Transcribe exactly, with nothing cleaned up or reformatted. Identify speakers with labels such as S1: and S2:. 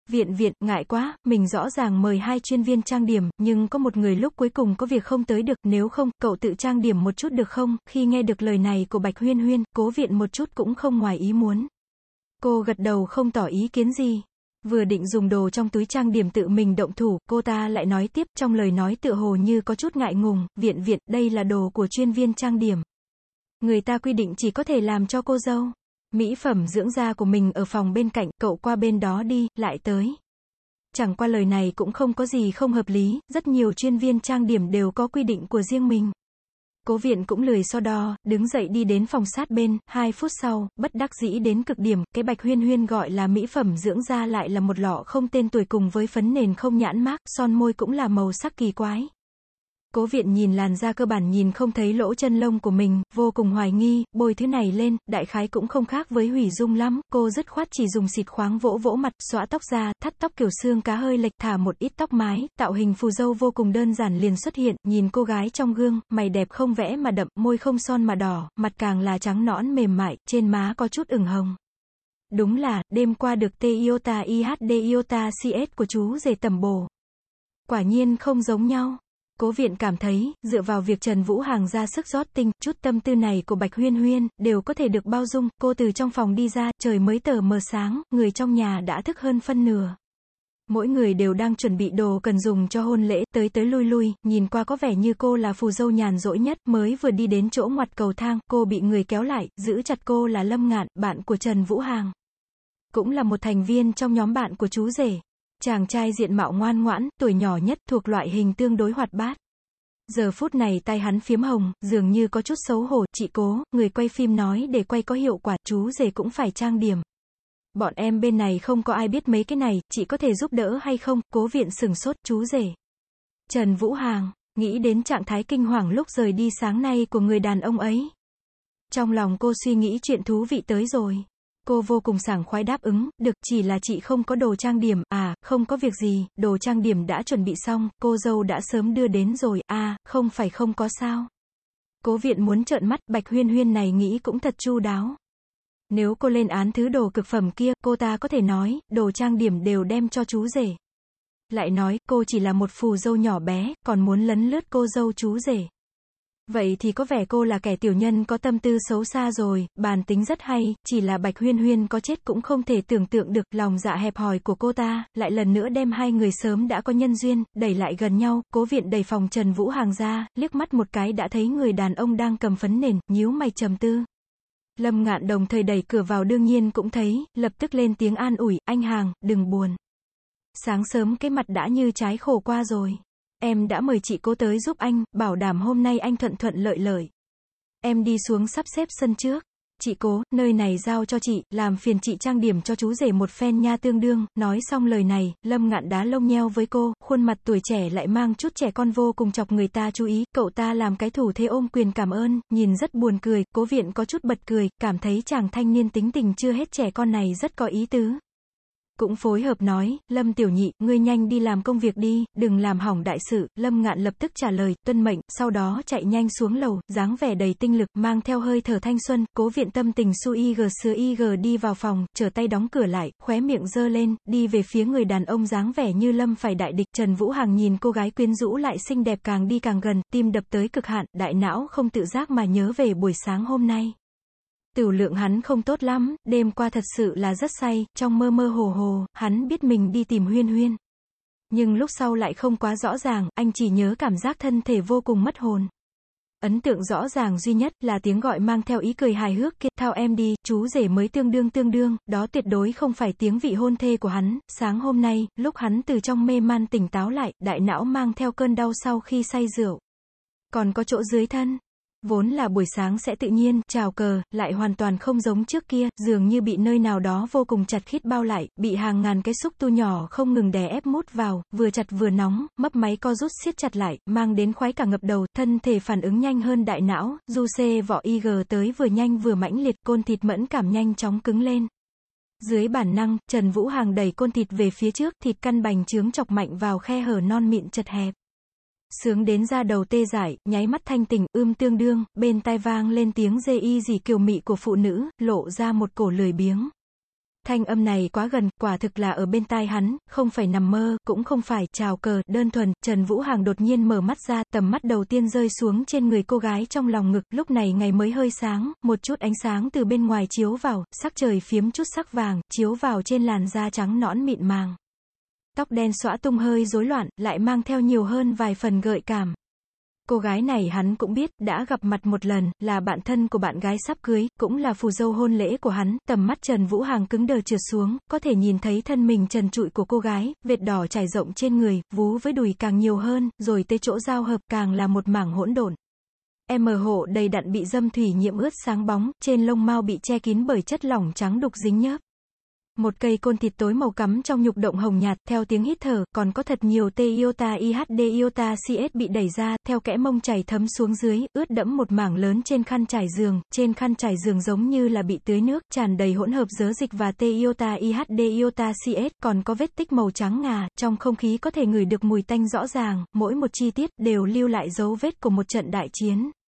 S1: Viện viện, ngại quá, mình rõ ràng mời hai chuyên viên trang điểm, nhưng có một người lúc cuối cùng có việc không tới được, nếu không, cậu tự trang điểm một chút được không? Khi nghe được lời này của Bạch Huyên Huyên, Cố Viện một chút cũng không ngoài ý muốn. Cô gật đầu không tỏ ý kiến gì. Vừa định dùng đồ trong túi trang điểm tự mình động thủ, cô ta lại nói tiếp, trong lời nói tựa hồ như có chút ngại ngùng, viện viện, đây là đồ của chuyên viên trang điểm. Người ta quy định chỉ có thể làm cho cô dâu. Mỹ phẩm dưỡng da của mình ở phòng bên cạnh, cậu qua bên đó đi, lại tới. Chẳng qua lời này cũng không có gì không hợp lý, rất nhiều chuyên viên trang điểm đều có quy định của riêng mình. Cố Viện cũng lười so đo, đứng dậy đi đến phòng sát bên, hai phút sau, bất đắc dĩ đến cực điểm, cái Bạch Huyên Huyên gọi là mỹ phẩm dưỡng da lại là một lọ không tên tuổi cùng với phấn nền không nhãn mác, son môi cũng là màu sắc kỳ quái. Cố Viện nhìn làn da cơ bản nhìn không thấy lỗ chân lông của mình, vô cùng hoài nghi, bôi thứ này lên, đại khái cũng không khác với hủy dung lắm, cô dứt khoát chỉ dùng xịt khoáng vỗ vỗ mặt, xõa tóc ra, thắt tóc kiểu xương cá hơi lệch, thả một ít tóc mái, tạo hình phù dâu vô cùng đơn giản liền xuất hiện, nhìn cô gái trong gương, mày đẹp không vẽ mà đậm, môi không son mà đỏ, mặt càng là trắng nõn mềm mại, trên má có chút ửng hồng. Đúng là, đêm qua được tê iota i hát đê iota xê ét của chú rể tẩm bổ. Quả nhiên không giống nhau. Cố Viện cảm thấy, dựa vào việc Trần Vũ Hàng ra sức rót tinh, chút tâm tư này của Bạch Huyên Huyên, đều có thể được bao dung, cô từ trong phòng đi ra, trời mới tờ mờ sáng, người trong nhà đã thức hơn phân nửa. Mỗi người đều đang chuẩn bị đồ cần dùng cho hôn lễ, tới tới lui lui, nhìn qua có vẻ như cô là phù dâu nhàn rỗi nhất, mới vừa đi đến chỗ ngoặt cầu thang, cô bị người kéo lại, giữ chặt cô là Lâm Ngạn, bạn của Trần Vũ Hàng. Cũng là một thành viên trong nhóm bạn của chú rể. Chàng trai diện mạo ngoan ngoãn, tuổi nhỏ nhất, thuộc loại hình tương đối hoạt bát. Giờ phút này tay hắn phiếm hồng, dường như có chút xấu hổ, chị Cố, người quay phim nói để quay có hiệu quả, chú rể cũng phải trang điểm. Bọn em bên này không có ai biết mấy cái này, chị có thể giúp đỡ hay không? Cố Viện sửng sốt, chú rể. Trần Vũ Hàng, nghĩ đến trạng thái kinh hoàng lúc rời đi sáng nay của người đàn ông ấy. Trong lòng cô suy nghĩ chuyện thú vị tới rồi. Cô vô cùng sảng khoái đáp ứng, được, chỉ là chị không có đồ trang điểm, à, không có việc gì, đồ trang điểm đã chuẩn bị xong, cô dâu đã sớm đưa đến rồi, à, không phải không có sao. Cố Viện muốn trợn mắt, Bạch Huyên Huyên này nghĩ cũng thật chu đáo. Nếu cô lên án thứ đồ cực phẩm kia, cô ta có thể nói, đồ trang điểm đều đem cho chú rể. Lại nói, cô chỉ là một phù dâu nhỏ bé, còn muốn lấn lướt cô dâu chú rể. Vậy thì có vẻ cô là kẻ tiểu nhân có tâm tư xấu xa rồi, bản tính rất hay, chỉ là Bạch Huyên Huyên có chết cũng không thể tưởng tượng được, lòng dạ hẹp hòi của cô ta, lại lần nữa đem hai người sớm đã có nhân duyên, đẩy lại gần nhau. Cố Viện đẩy phòng Trần Vũ Hàng ra, liếc mắt một cái đã thấy người đàn ông đang cầm phấn nền, nhíu mày trầm tư. Lâm Ngạn đồng thời đẩy cửa vào đương nhiên cũng thấy, lập tức lên tiếng an ủi, anh Hàng, đừng buồn. Sáng sớm cái mặt đã như trái khổ qua rồi. Em đã mời chị Cố tới giúp anh, bảo đảm hôm nay anh thuận thuận lợi lợi. Em đi xuống sắp xếp sân trước. Chị Cố, nơi này giao cho chị, làm phiền chị trang điểm cho chú rể một phen nha tương đương. Nói xong lời này, Lâm Ngạn đá lông nheo với cô, khuôn mặt tuổi trẻ lại mang chút trẻ con vô cùng chọc người ta chú ý. Cậu ta làm cái thủ thế ôm quyền cảm ơn, nhìn rất buồn cười. Cố Viện có chút bật cười, cảm thấy chàng thanh niên tính tình chưa hết trẻ con này rất có ý tứ. Cũng phối hợp nói, Lâm tiểu nhị, ngươi nhanh đi làm công việc đi, đừng làm hỏng đại sự. Lâm Ngạn lập tức trả lời, tuân mệnh, sau đó chạy nhanh xuống lầu, dáng vẻ đầy tinh lực, mang theo hơi thở thanh xuân. Cố Viện tâm tình su ig sưa ig đi vào phòng, trở tay đóng cửa lại, khóe miệng giơ lên, đi về phía người đàn ông dáng vẻ như lâm phải đại địch. Trần Vũ Hàng nhìn cô gái quyến rũ lại xinh đẹp càng đi càng gần, tim đập tới cực hạn, đại não không tự giác mà nhớ về buổi sáng hôm nay. Tửu lượng hắn không tốt lắm, đêm qua thật sự là rất say, trong mơ mơ hồ hồ, hắn biết mình đi tìm Huyên Huyên. Nhưng lúc sau lại không quá rõ ràng, anh chỉ nhớ cảm giác thân thể vô cùng mất hồn. Ấn tượng rõ ràng duy nhất là tiếng gọi mang theo ý cười hài hước kia, thao em đi, chú rể mới tương đương tương đương, đó tuyệt đối không phải tiếng vị hôn thê của hắn. Sáng hôm nay, lúc hắn từ trong mê man tỉnh táo lại, đại não mang theo cơn đau sau khi say rượu. Còn có chỗ dưới thân. Vốn là buổi sáng sẽ tự nhiên, chào cờ, lại hoàn toàn không giống trước kia, dường như bị nơi nào đó vô cùng chặt khít bao lại, bị hàng ngàn cái xúc tu nhỏ không ngừng đè ép mút vào, vừa chặt vừa nóng, mấp máy co rút siết chặt lại, mang đến khoái cả ngập đầu, thân thể phản ứng nhanh hơn đại não, du xê vỏ ig tới vừa nhanh vừa mãnh liệt, côn thịt mẫn cảm nhanh chóng cứng lên. Dưới bản năng, Trần Vũ Hàng đẩy côn thịt về phía trước, thịt căn bành trướng chọc mạnh vào khe hở non mịn chật hẹp. Sướng đến da đầu tê dại, nháy mắt thanh tỉnh, ưm tương đương, bên tai vang lên tiếng dê y dì kiều mị của phụ nữ, lộ ra một cổ lười biếng. Thanh âm này quá gần, quả thực là ở bên tai hắn, không phải nằm mơ, cũng không phải chào cờ, đơn thuần. Trần Vũ Hàng đột nhiên mở mắt ra, tầm mắt đầu tiên rơi xuống trên người cô gái trong lòng ngực, lúc này ngày mới hơi sáng, một chút ánh sáng từ bên ngoài chiếu vào, sắc trời phiếm chút sắc vàng, chiếu vào trên làn da trắng nõn mịn màng. Tóc đen xõa tung hơi rối loạn, lại mang theo nhiều hơn vài phần gợi cảm. Cô gái này hắn cũng biết, đã gặp mặt một lần, là bạn thân của bạn gái sắp cưới, cũng là phù dâu hôn lễ của hắn. Tầm mắt Trần Vũ Hàng cứng đờ trượt xuống, có thể nhìn thấy thân mình trần trụi của cô gái, vệt đỏ trải rộng trên người, vú với đùi càng nhiều hơn, rồi tới chỗ giao hợp càng là một mảng hỗn độn. Em hộ đầy đặn bị dâm thủy nhiễm ướt sáng bóng, trên lông mao bị che kín bởi chất lỏng trắng đục dính nhớp. Một cây côn thịt tối màu cắm trong nhục động hồng nhạt, theo tiếng hít thở, còn có thật nhiều T iota I H D iota C S bị đẩy ra, theo kẽ mông chảy thấm xuống dưới, ướt đẫm một mảng lớn trên khăn trải giường, trên khăn trải giường giống như là bị tưới nước, tràn đầy hỗn hợp dớ dịch và T iota I H D iota C S, còn có vết tích màu trắng ngà, trong không khí có thể ngửi được mùi tanh rõ ràng, mỗi một chi tiết đều lưu lại dấu vết của một trận đại chiến.